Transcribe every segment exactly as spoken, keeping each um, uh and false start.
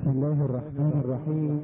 بسم الله الرحمن الرحيم.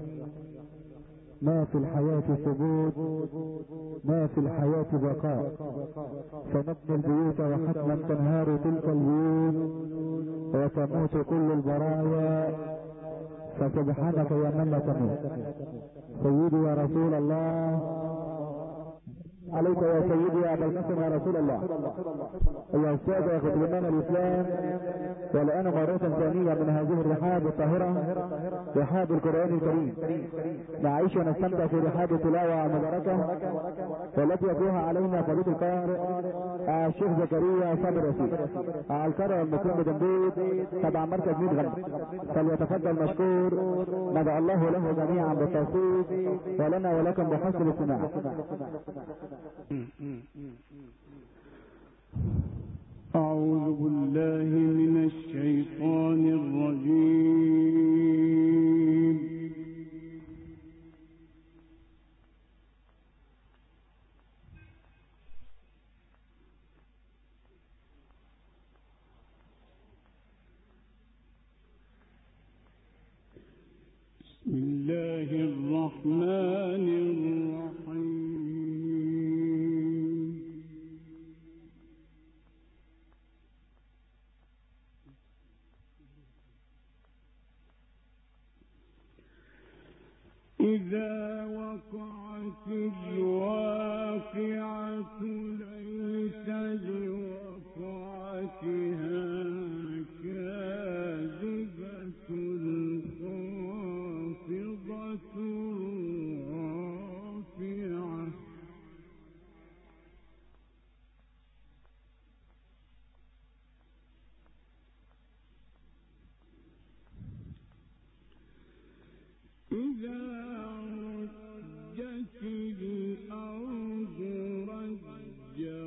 ما في الحياة ثبوت، ما في الحياة بقاء، فنبني البيوت وحتما تنهار تلك البيوت وتموت كل البرايا، فسبحانك يا من لا تموت. سيدي يا رسول الله، عليك يا سيدي يا ابا القاسم يا رسول الله، يا استاذ يا خدمان الاسلام. والان مرة ثانية من هذه الرحاب الطاهرة، رحاب القرآن الكريم، نعيش ونستمتع في رحاب التلاوة المباركة والتي يتلوها علينا فضيلة القارئ الشيخ زكريا صابر ياسين القارئ المكرم بدنبيت تبع مركز ميت غنم، فليتفضل مشكور. ندعو الله له جميعا بالتوفيق ولنا ولكم بحسن الاستماع. أعوذ بالله من الشيطان الرجيم. بسم الله الرحمن الرحيم. إذا وقعت الواقعة ليس لوقعتها كاذبة خافضة رافعة إذا رجت الأرض رجا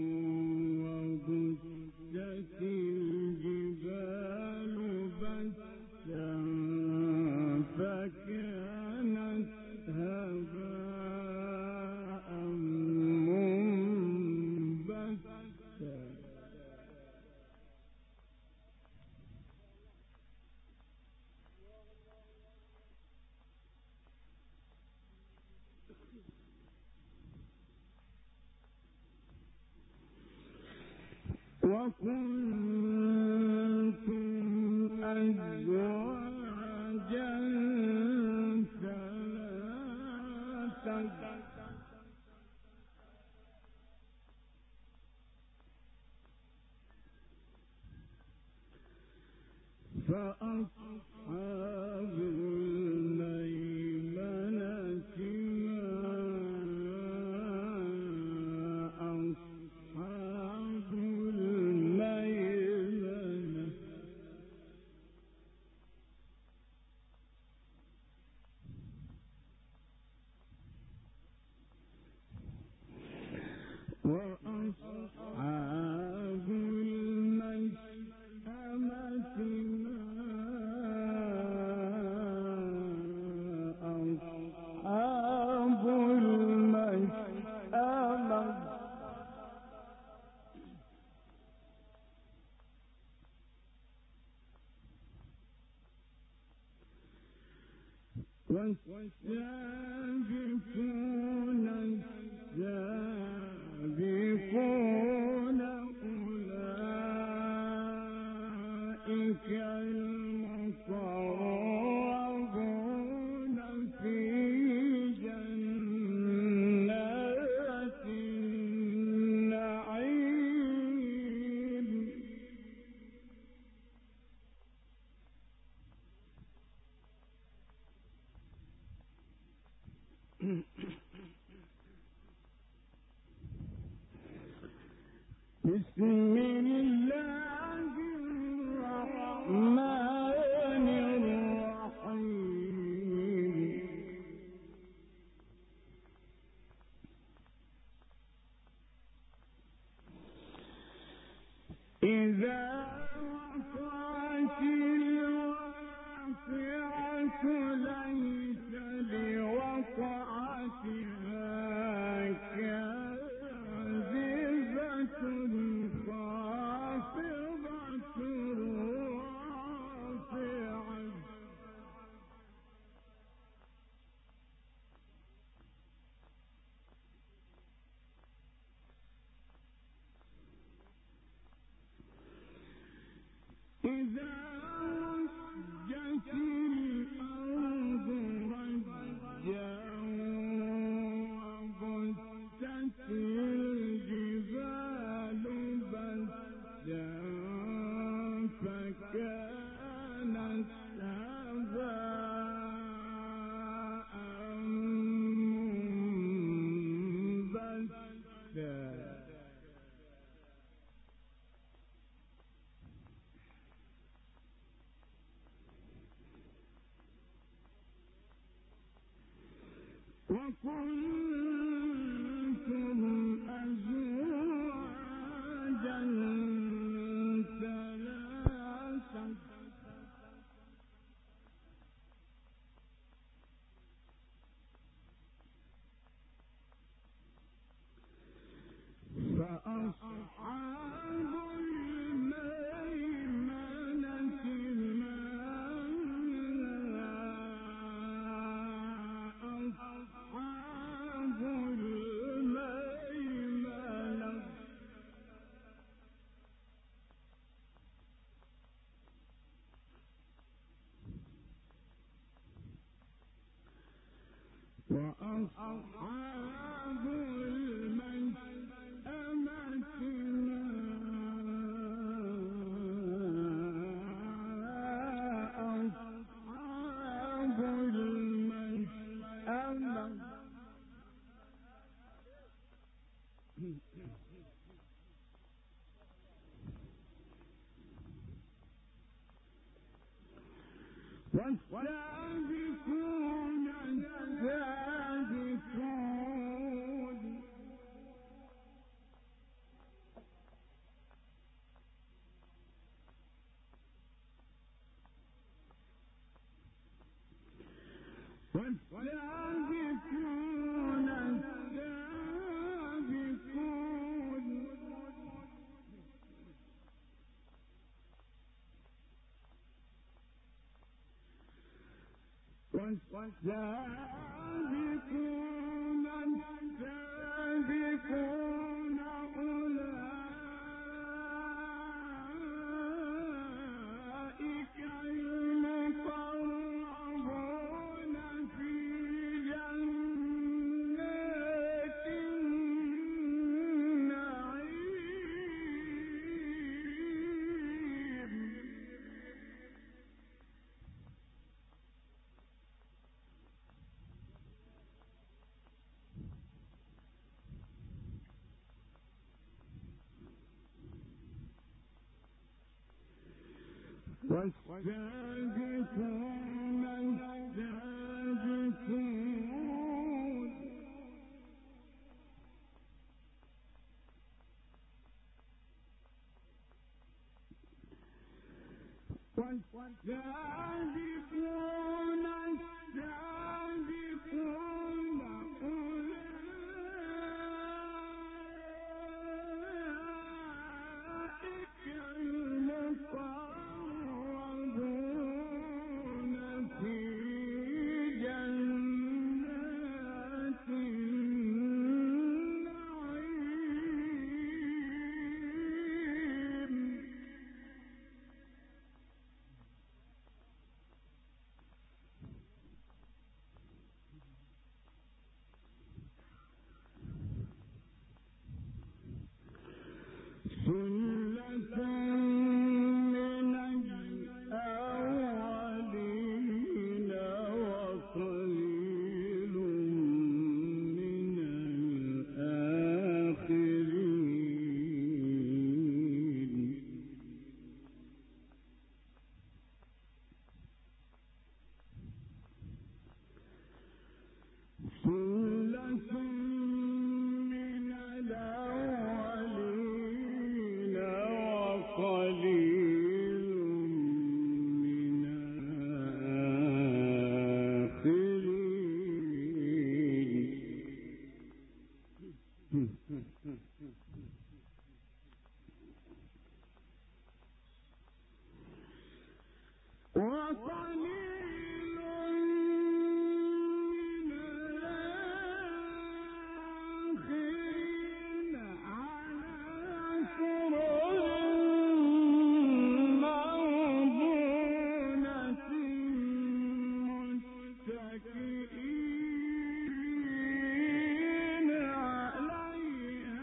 وبست الجبال بسا فكانت هباء منبثا وكنتم أزواجا ثلاثة فأصحاب الميمنة أصحاب الميمنة وأصحاب المشأمة أصحاب المشأمة والسابقون السابقون أولئك المقربون في جنات النعيم بسم الله الرحمن الرحيم. إذا وقعت الواقعة ليس لوقعتها كاذبة خافضة رافعة وكنتم أزواجا ثلاثة فأصحاب الميمنة ما أصحاب الميمنة وأصحاب والسابقون السابقون والسابقون السابقون والسابقون السابقون أولئك المقربون في جنات النعيم والسابقون السابقون والسابقون السابقون أولئك المقربون في جنات النعيم ثلة من الأولين وقليل من الآخرين ثلة من الأولين وقليل من الآخرين وقليل من الآخرين على سرر موضونة متكئين عليها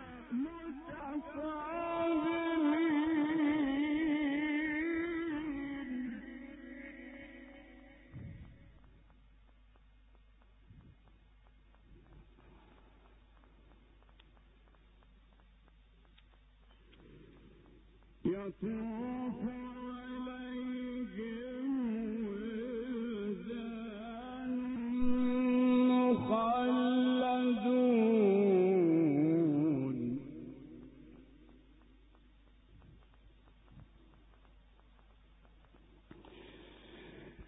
متقابلين يطوف عليهم ولدان مخلدون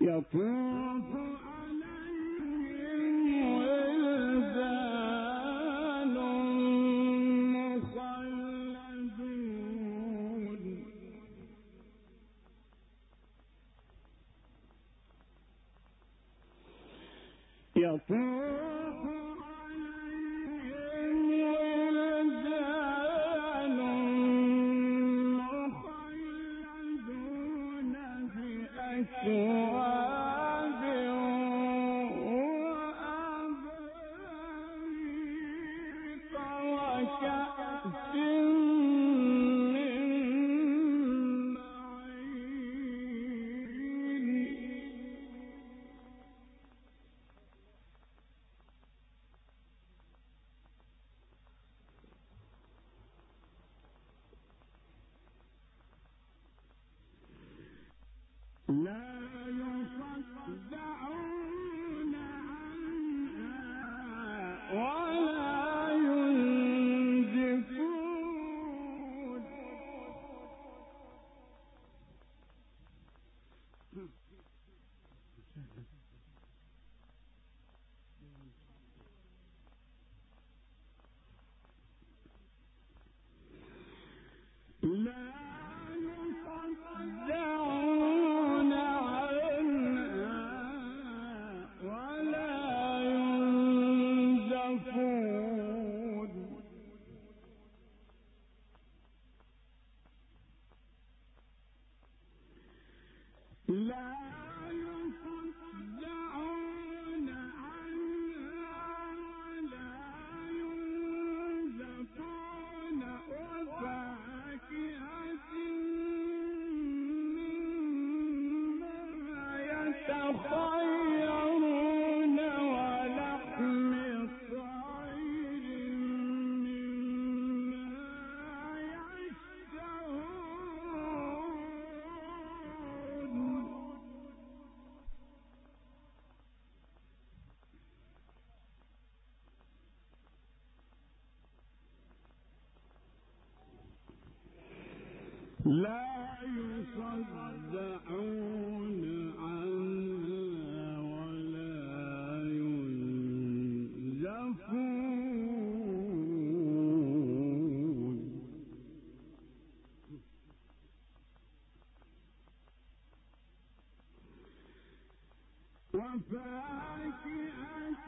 يطوف عليهم ولدان مخلدون يطوف عليهم ولدان مخلدون بأكواب وأباريق وكأس من لا يصدعون عنها ولا ينزفون لا يصدعون لا يصدعون عنها ولا ينزفون وفاكهة مما يتخيرون ولحم طير مما يشتهون لا يصدعون عنها ولا ينزفون وفاكهة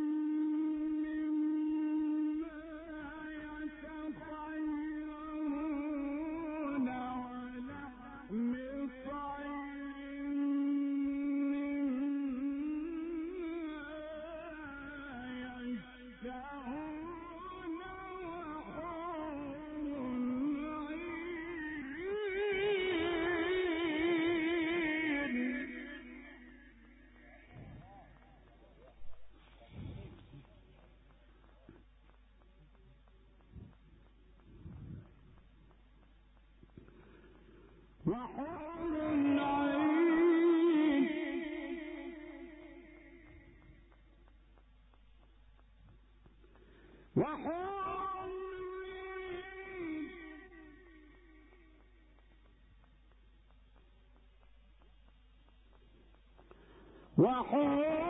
وحور عين وحور عين وحور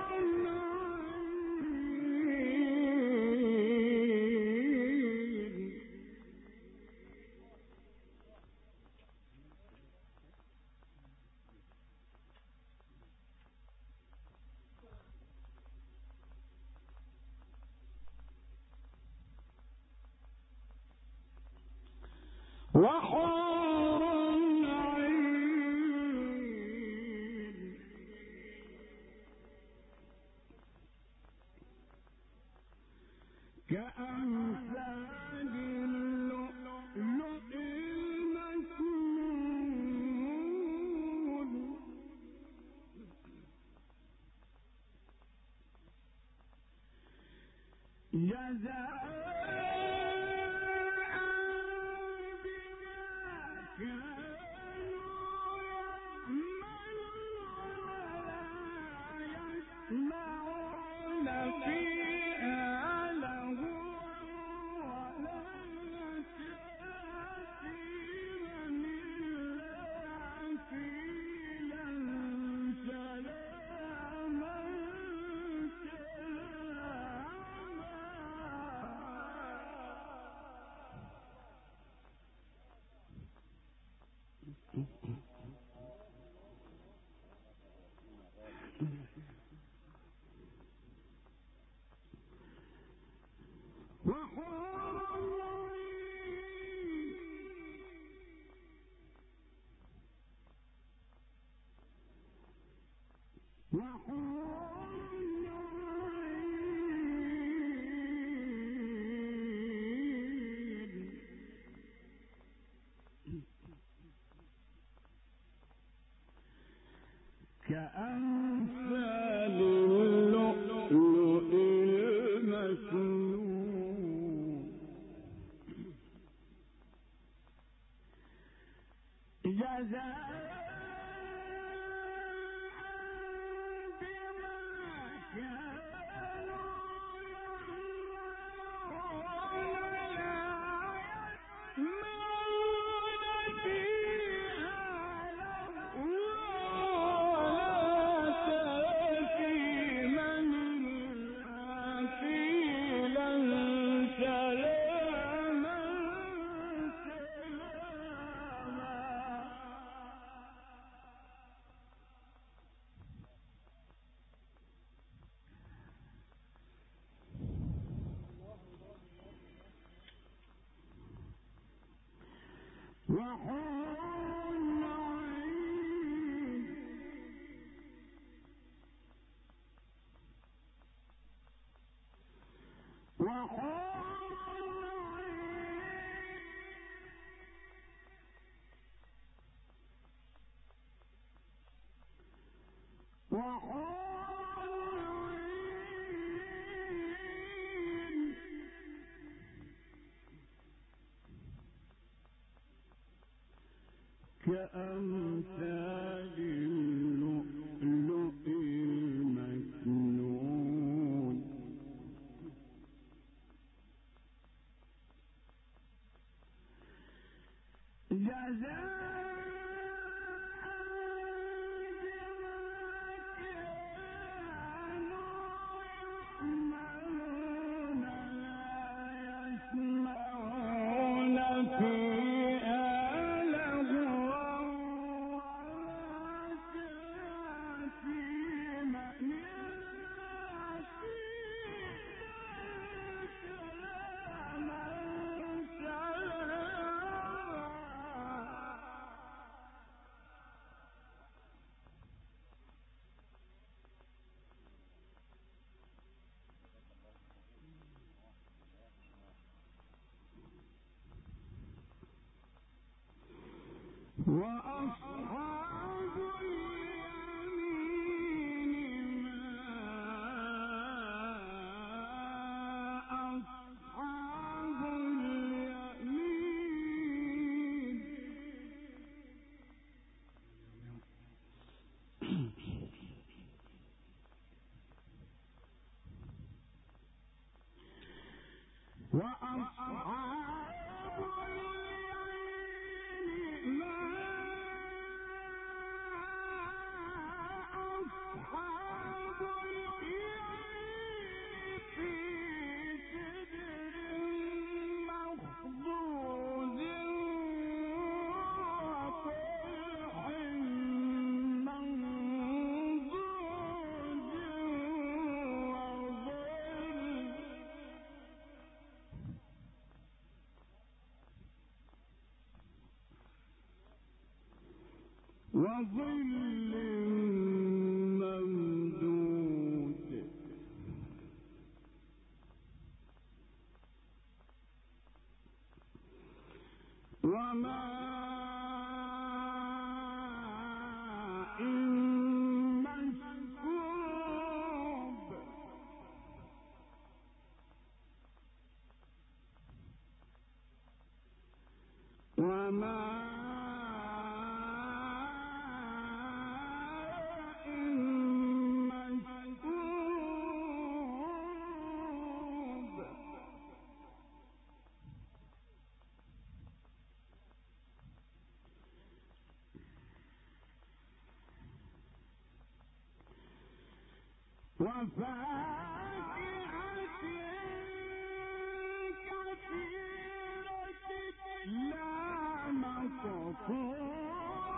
وحور عين كأمثال اللؤلؤ المكنون جزاء كأمثال اللؤلؤ المكنون جزاء بما كانوا يعملون فيها كأمثال اللؤلؤ المكنون جزاء وأصحاب اليمين ما أصحاب اليمين وأصحاب اليمين ما أصحاب اليمين في سدر مخضود وطلح منضود وظل ممدود وماء مسكوب وماء وفاكهة كثيرة لا مقطوعة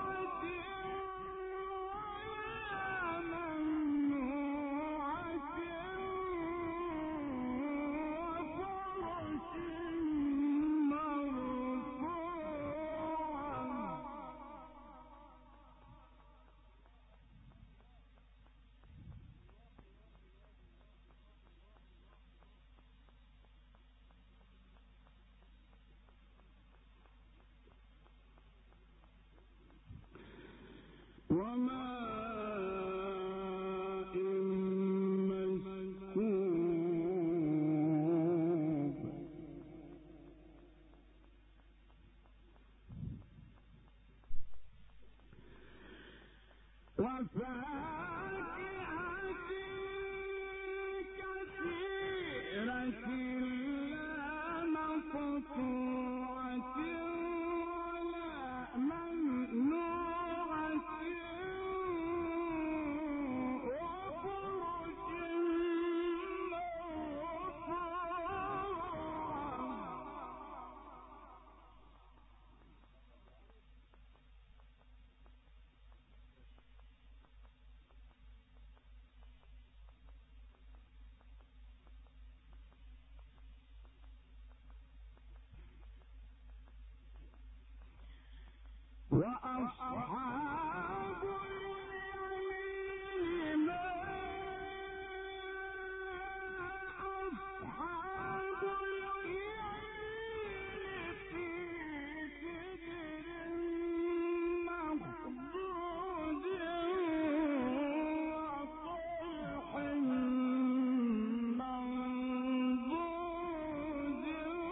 وماء مسكوب وفاكهة كثيرة لا مقطوعة ولا ممنوعة وفرش وأصحاب اليمين ما أصحاب اليمين في سدر مخضود وطلح منضود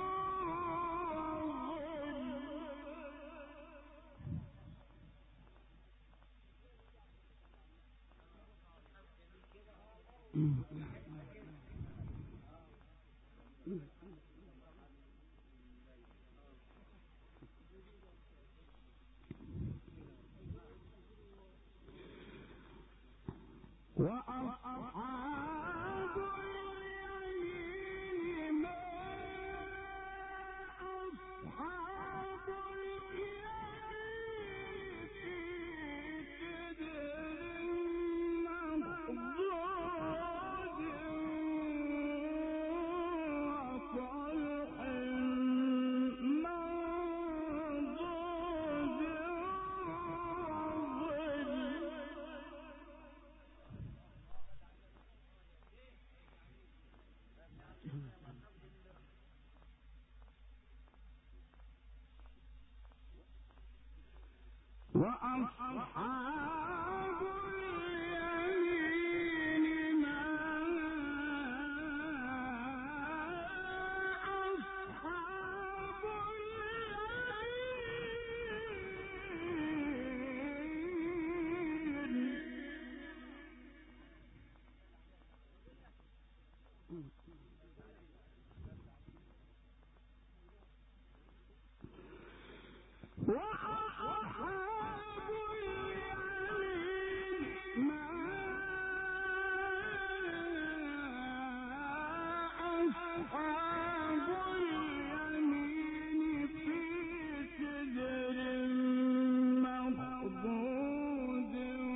وأصحاب اليمين ما أصحاب اليمين في سدر مخضود وطلح منضود وأصحاب اليمين ما أصحاب اليمين وأصحاب اليمين ما أصحاب اليمين في سدر مخضود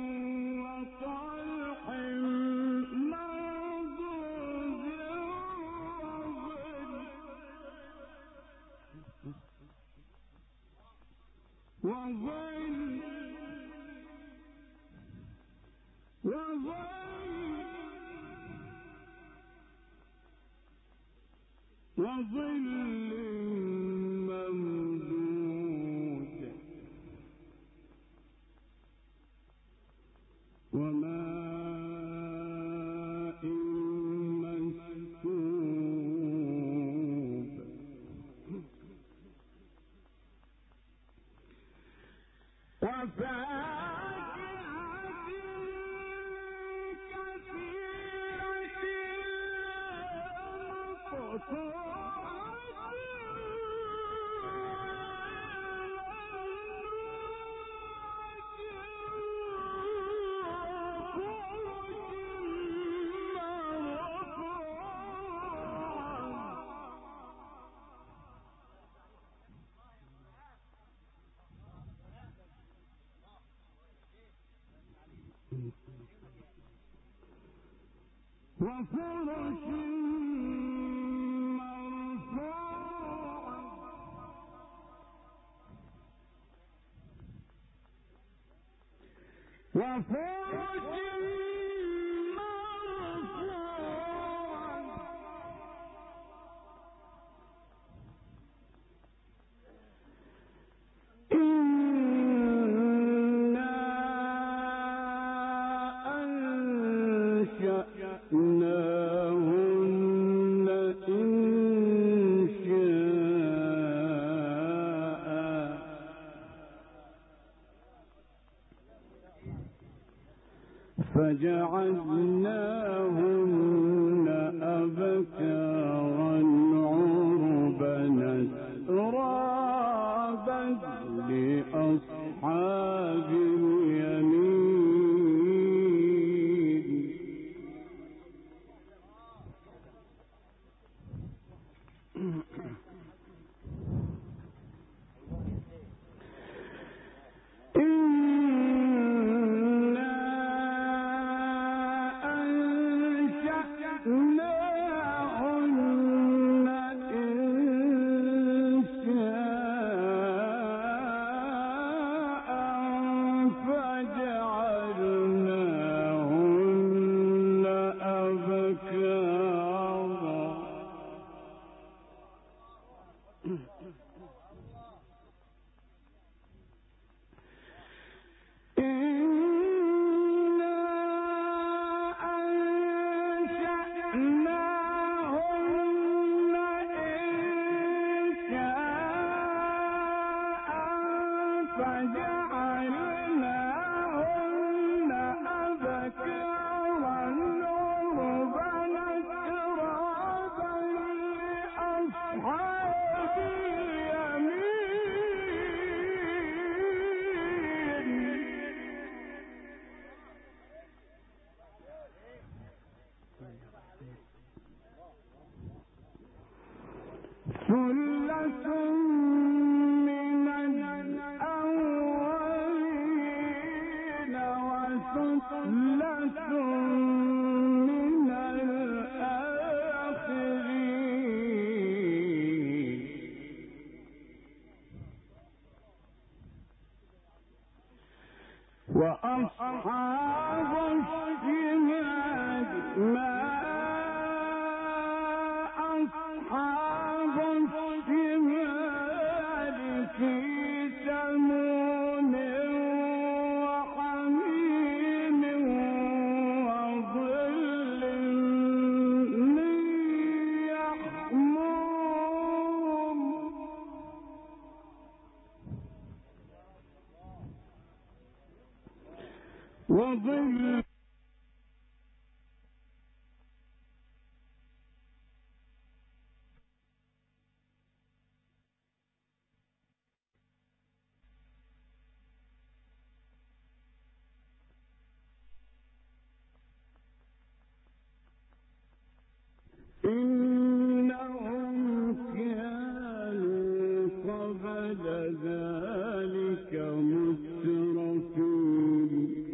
وطلح منضود وظل وظل وظل ممدود وماء مسكوب وفاكهة كثيرة مقطوعة وفرش مرفوعة وفرش مرفوعة إنا فجعلناهن أبكارا عربا أترابا لأصحاب اليمين. ثلة من الأولين وثلة من الآخرين. وأصحاب الشمال ما أصحاب الشمال في سموم وحميم وظل من يحموم. وظل إنهم كانوا قبل ذلك مترفين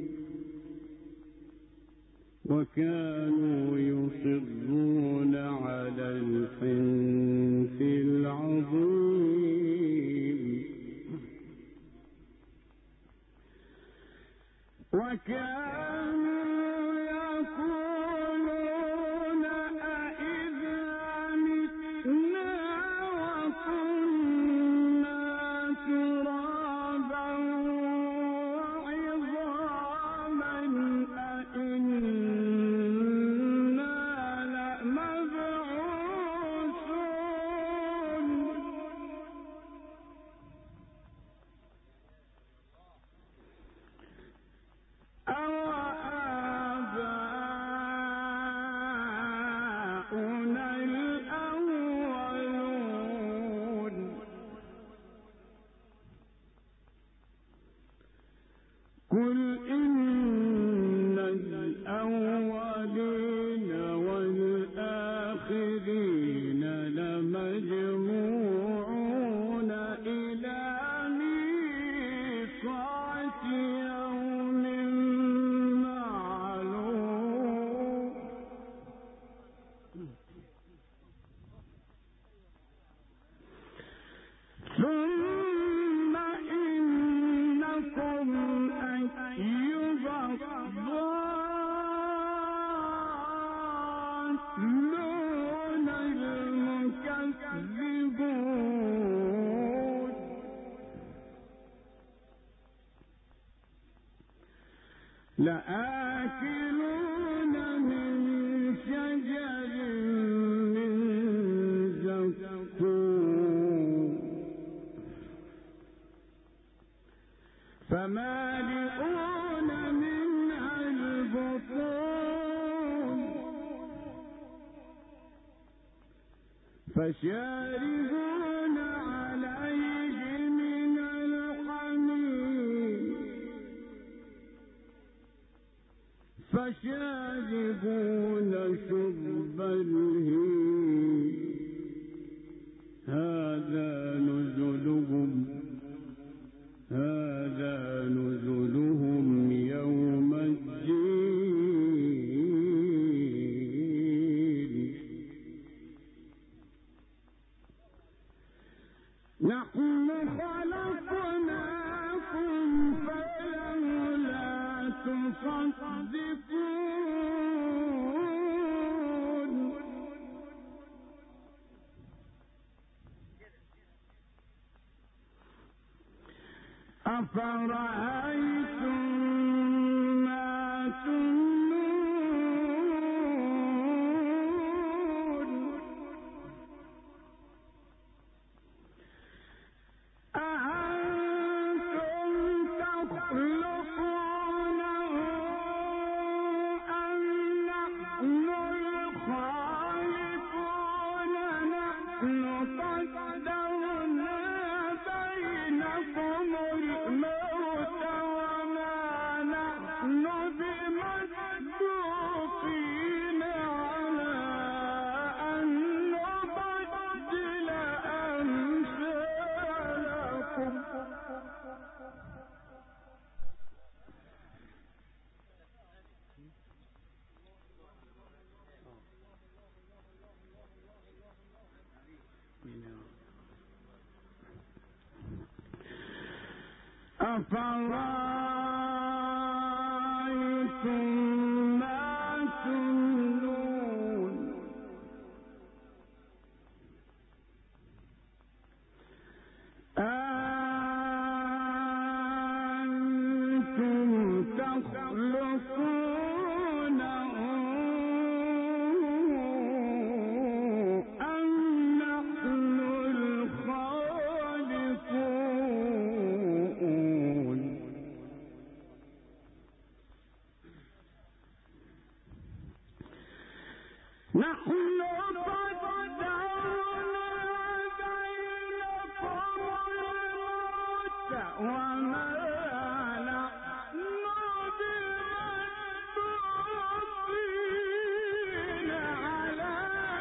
وكانوا يصرون على الحنث العظيم. وكانوا يقولون أئذا متنا وكنا ترابا وعظاما أئنا لمبعوثون. أوآباؤنا الأولون. قل إن الأولين والآخرين لمجموعون إلى ميقات يوم معلوم. ثم إنكم أيها الضالون المكذبون لآكلون من شجر من زقوم فمالئون منها البطون البطون فشاربون عليه من الحميم فشاربون شرب الهيم هذا نزلهم هذا نزلهم يوم الدين نحن خلقناكم فلولا تصدقون أفرأيتم ما تمنون أأنتم تخلقونه أم نحن الخالقون نحن قدرنا بينكم الموت وما نحن بمسبوقين على أن نبدل أمثالكم أفرأيتم ما تمنون أأنتم تخلقونه أم نحن الخالقون نحن قدرنا بينكم الموت وما نحن بمسبوقين على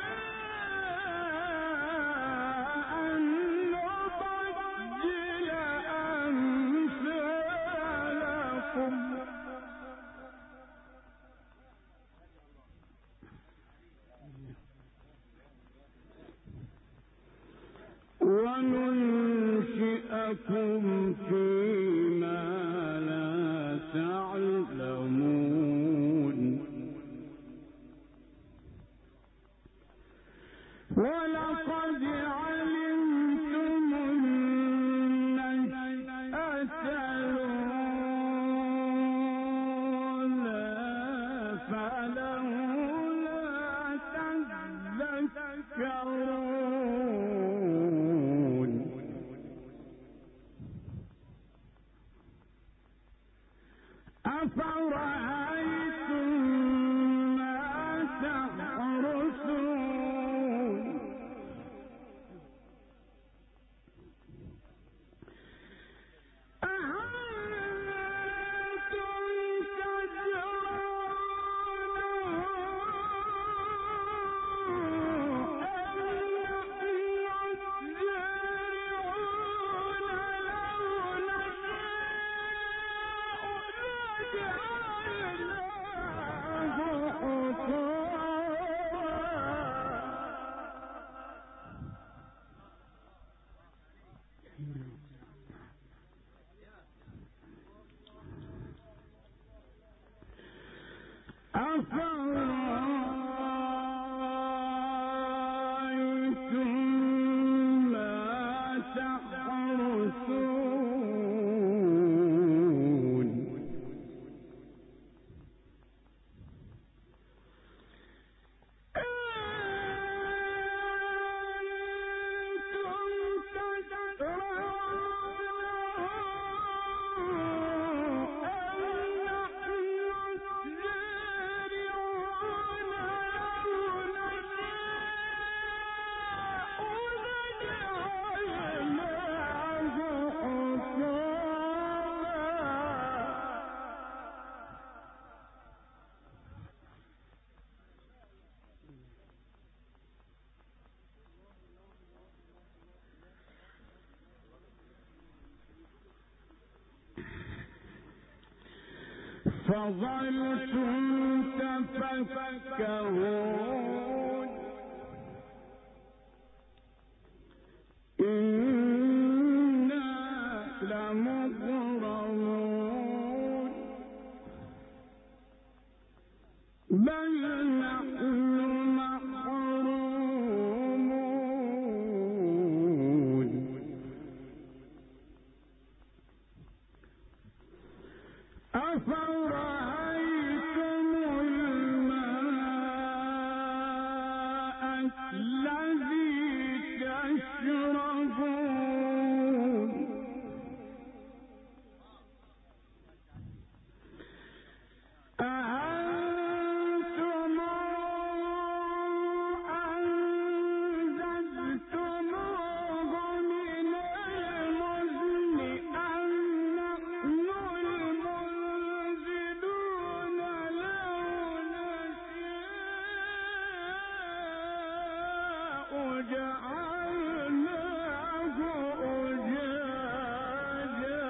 أن نبدل أمثالكم وننشئكم فيما لا تعلمون ولقد علمتم النشأة الأولى فلولا تذكرون أفرأيتم ما تحرثون أأنتم تزرعونه أفرأيتم ما تحرثون أنتم تزرعونه فظلتم تفكرون إنا لمغرمون بل نحن محرومون أفرأيتم الماء الذي تشربون أأنتم أنزلتموه من المزن أم نحن المنزلون لو نشاء جعلناه أجاجا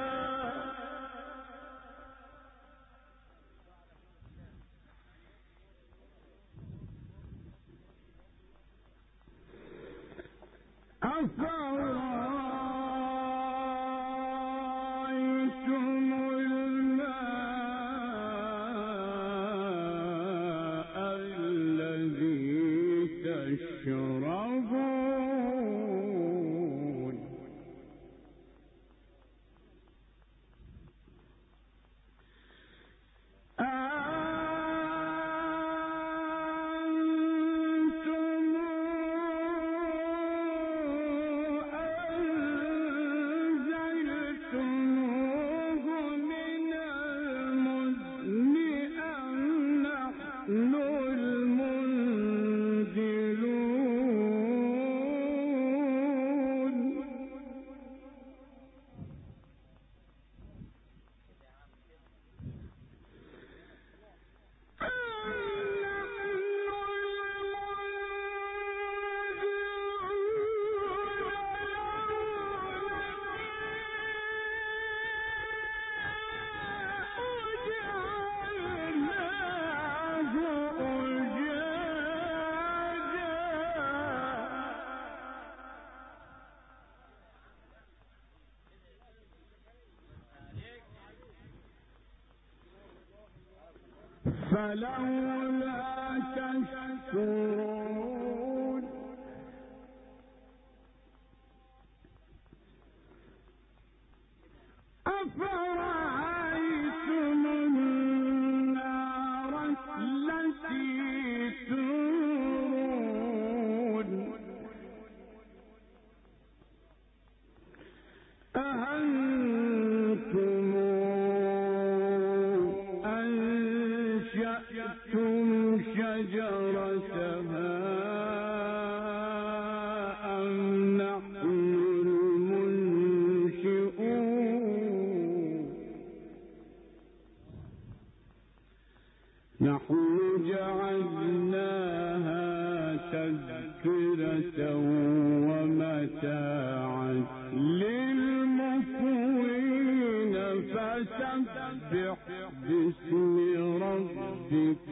أفرأيتم الماء الذي تشربون أأنتم أنزلتموه من المزن أم نحن المنزلون فلولا تشكرون أفرأيتم النار التي تورون أأنتم أنشأتم شجرتها أم نحن المنشئون نحن جعلناها تذكرة ومتاعا للمقوين فسبح باسم ربك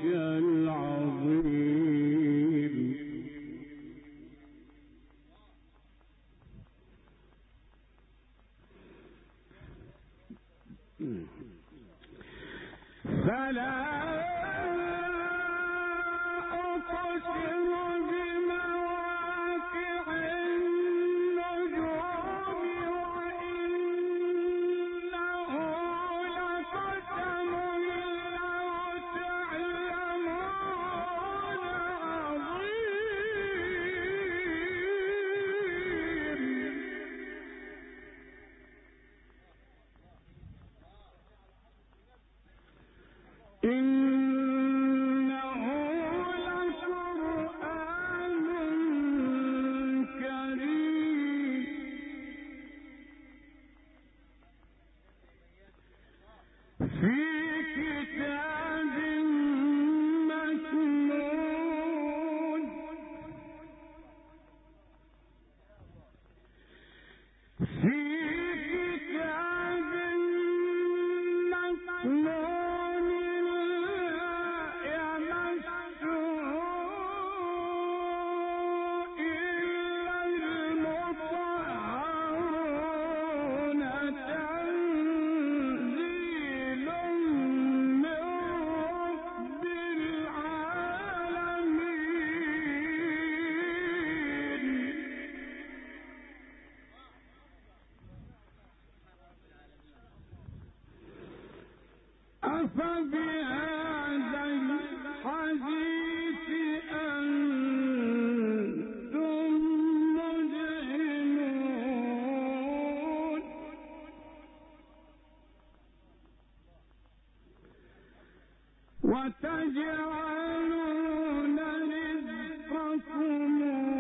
العظيم فلا أقسم بمواقع النجوم وإنه لقسم لو تعلمون عظيم إنه لقرآن كريم في كتاب مكنون في كتاب مكنون أفبهذا الحديث أنتم مدهنون وتجعلون رزقكم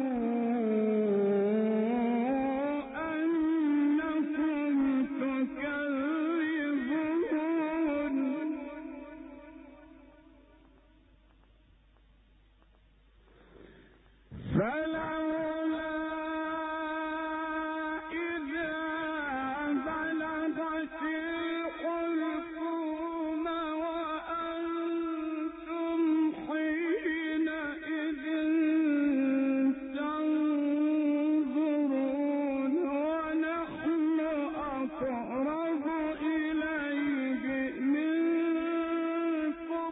أنكم تكذبون فلولا إذا بلغت الحلقوم وأنتم حينئذ تنظرون ونحن أقرب إليه منكم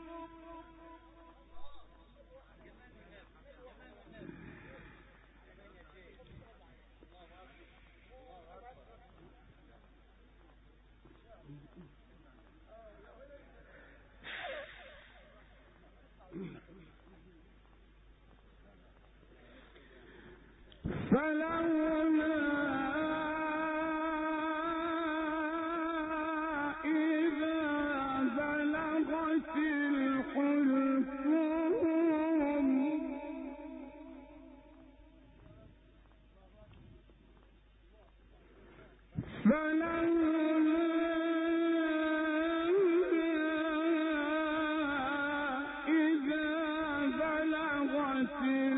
فلولا إذا بلغت الحلقوم فلولا إذا بلغت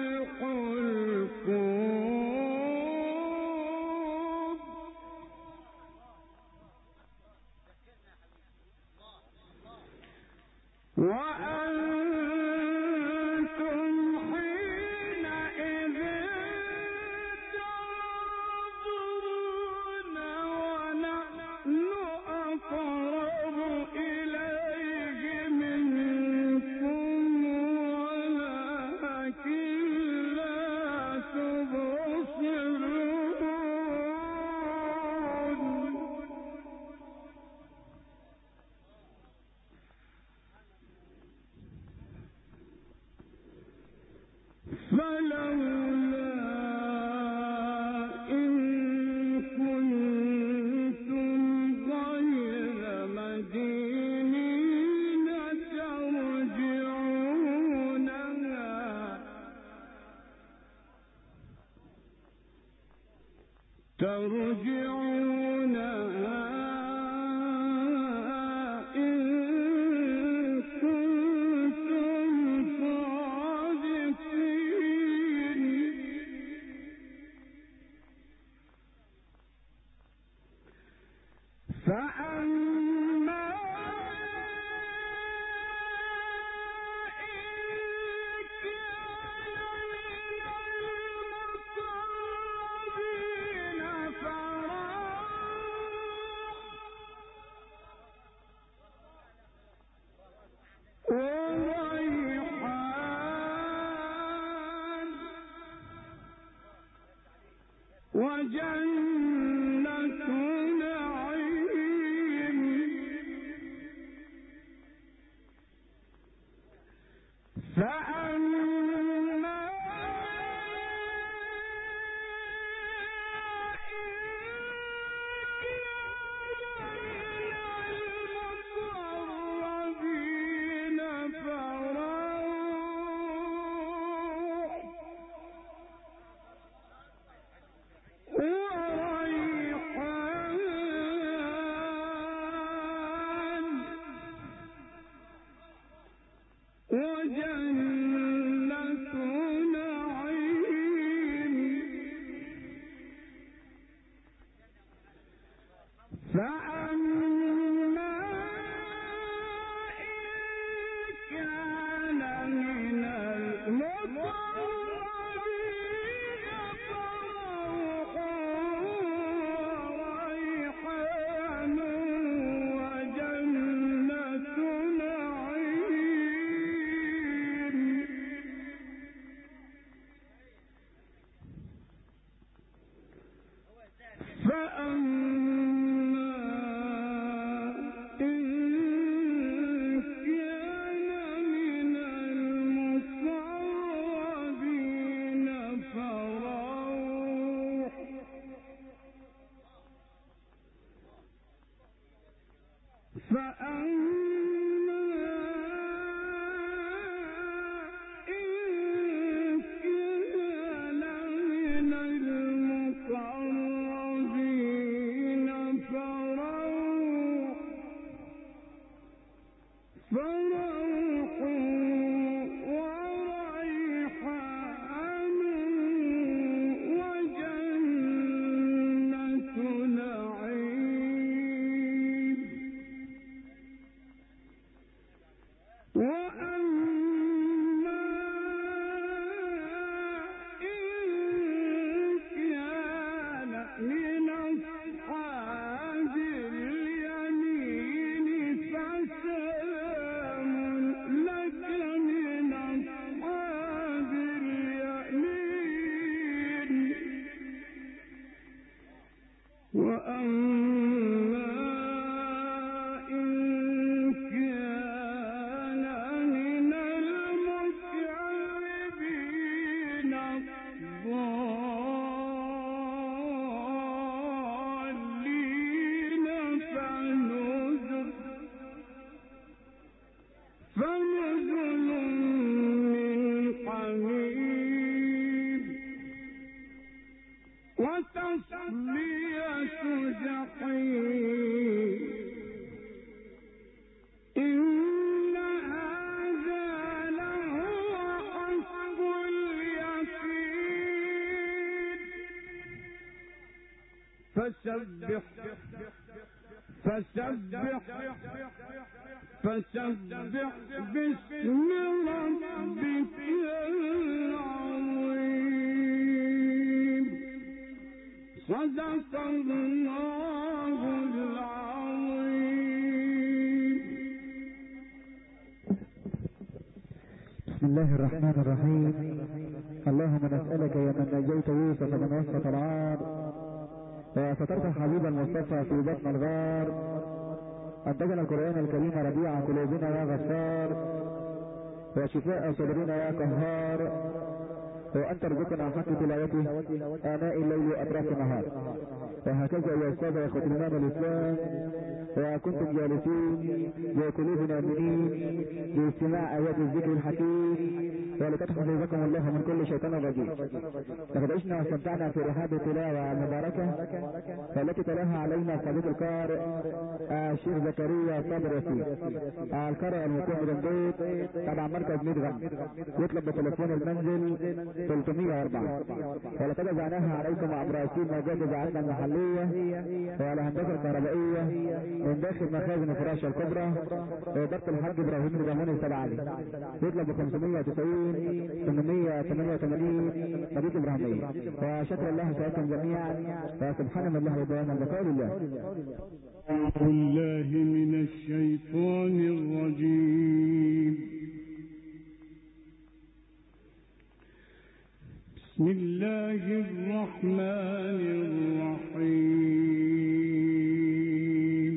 الحلقوم وأنتم حينئذ تنظرون ونحن أقرب إليه منكم ولكن لا تبصرون فلولا إن كنتم غير مدينين ترجعونها ترجعونها إن كنتم صادقين فأما إن كان من المقربين فراح وريحان وجنة نعيم فسبح فسبح فسبح باسم ربك العظيم. صدق الله العظيم. بسم الله الرحمن الرحيم. اللهم نسألك يا من نجيت يوسف من وسط العار وسترت حبيب المصطفى في بطن الغار، أن تجعل القرآن الكريم ربيع قلوبنا يا غفار وشفاء صدرنا يا قهار، وأن ترزقنا حق تلاوته آناء الليل وأطراف النهار. وهكذا يا أستاذ يا إخوة الإمام الإسلام، وكنتم جالسين بقلوبنا آمنين لاستماع آيات الذكر الحكيم ولتحفظكم الله من كل شيطان رجيم. لقد عشنا واستمتعنا في رحاب التلاوة المباركة والتي تلاها علينا صديق القارئ الشيخ زكريا صابر ياسين، القارئ المقيم بدندوت تبع مركز مدغم، يطلب بتليفون المنزل ثلاثمائة وأربعة. ولقد جعلناها عليكم عبر أسير موجات إذاعتنا المحلية وعلى هندسة الكهربائية من داخل مخازن فراشة الكبرى وإدارة الحاج إبراهيم الجمهوري السبعاني، يطلب خمسمائة وتسعين ثمانمائة وثمانية وثمانين مدينة إبراهيمية. وشكر الله سعيكم جميعا وسبحان الله ودائما بقول الله. أعوذ بالله من الشيطان الرجيم. بسم الله الرحمن الرحيم.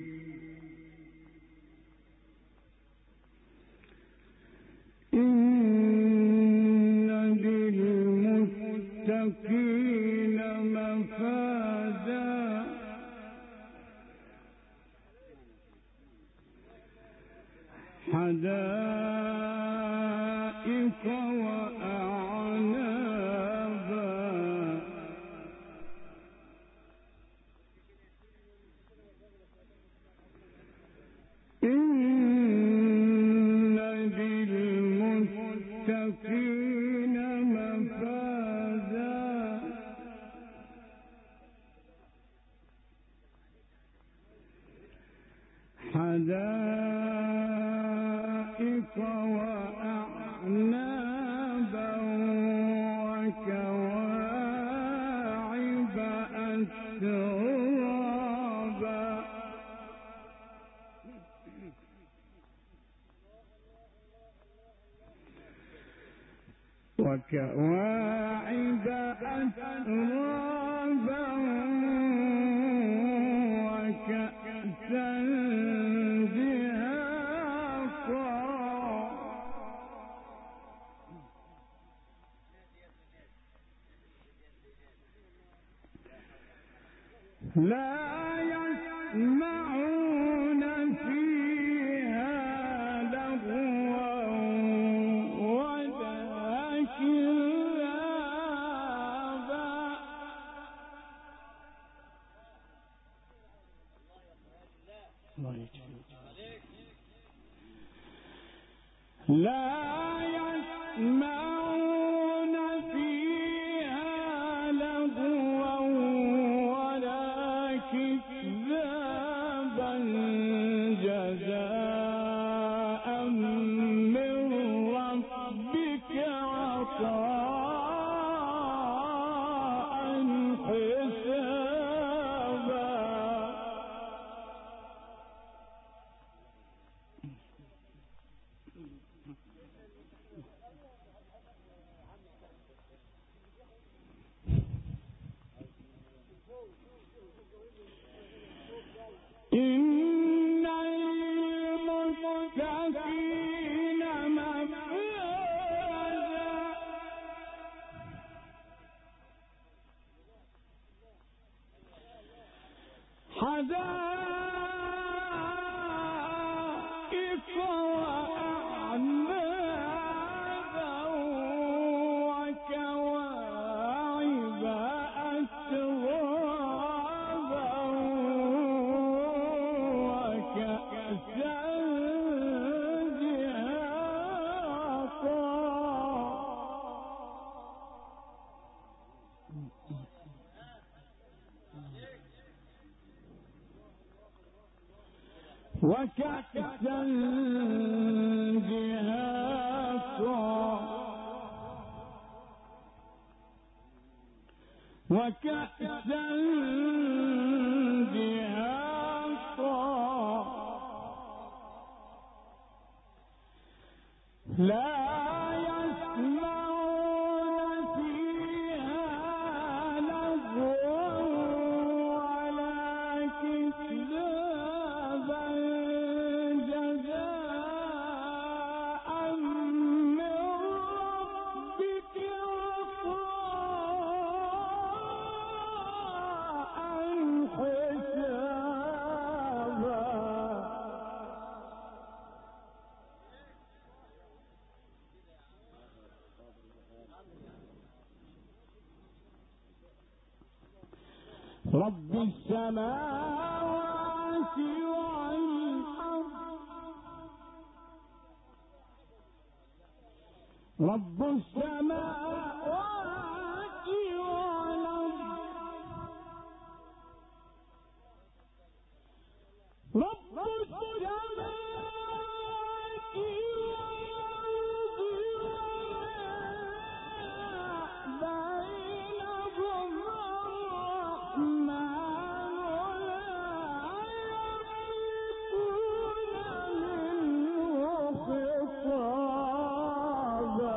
إن للمتقين مفازا حدائق وأعنابا إن للمتقين مفازا حدائق وأعنابا وكواعب أترابا وكواعب أترابا وكأسا دهاقا لا يسمعون فيها لا يسمعون فيها لغوا ولا كذابا جزاء من ربك عطاء حسابا. إن المتقين مفازا حدائق وأعنابا وكواعب أترابا وكأسا دهاقا. وكأسا دهاقا وكأسا دهاقا. لا يسمعون فيها لغوا ولا كذابا جزاء من ربك عطاء حسابا. رب السماوات والأرض رب السماوات والأرض رب السماوات والأرض وما بينهما الرحمن لا يملكون منه خطابا.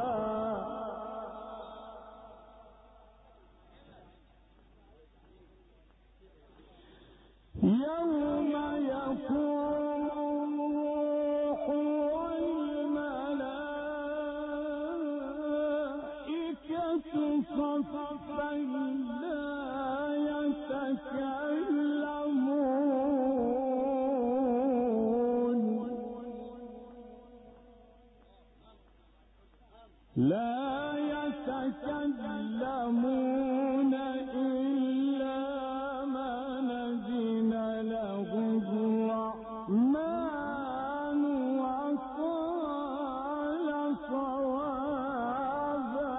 يوم يقوم الروح والملائكة صفا لا يتكلمون لا يتكلمون إلا من أذن له الرحمن وقال صوابا.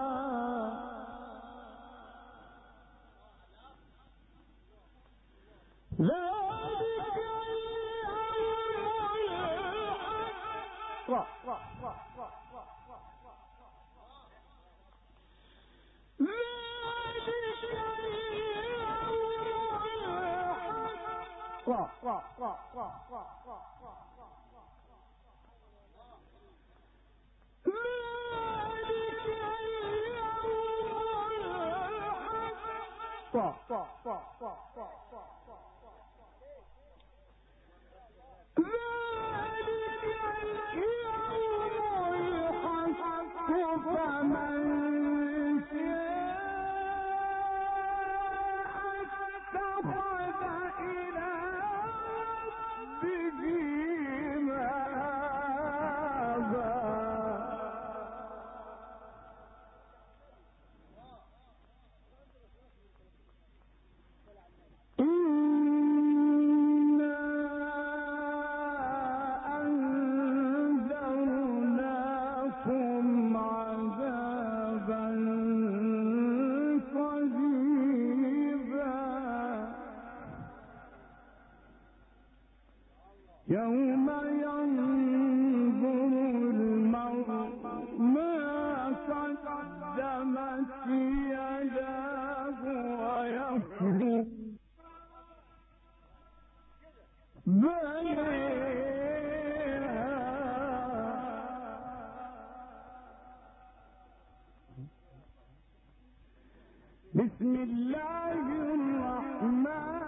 ذلك اليوم يوم ينظر المرء ما قدمت يداه ويقول بلى بسم الله الرحمن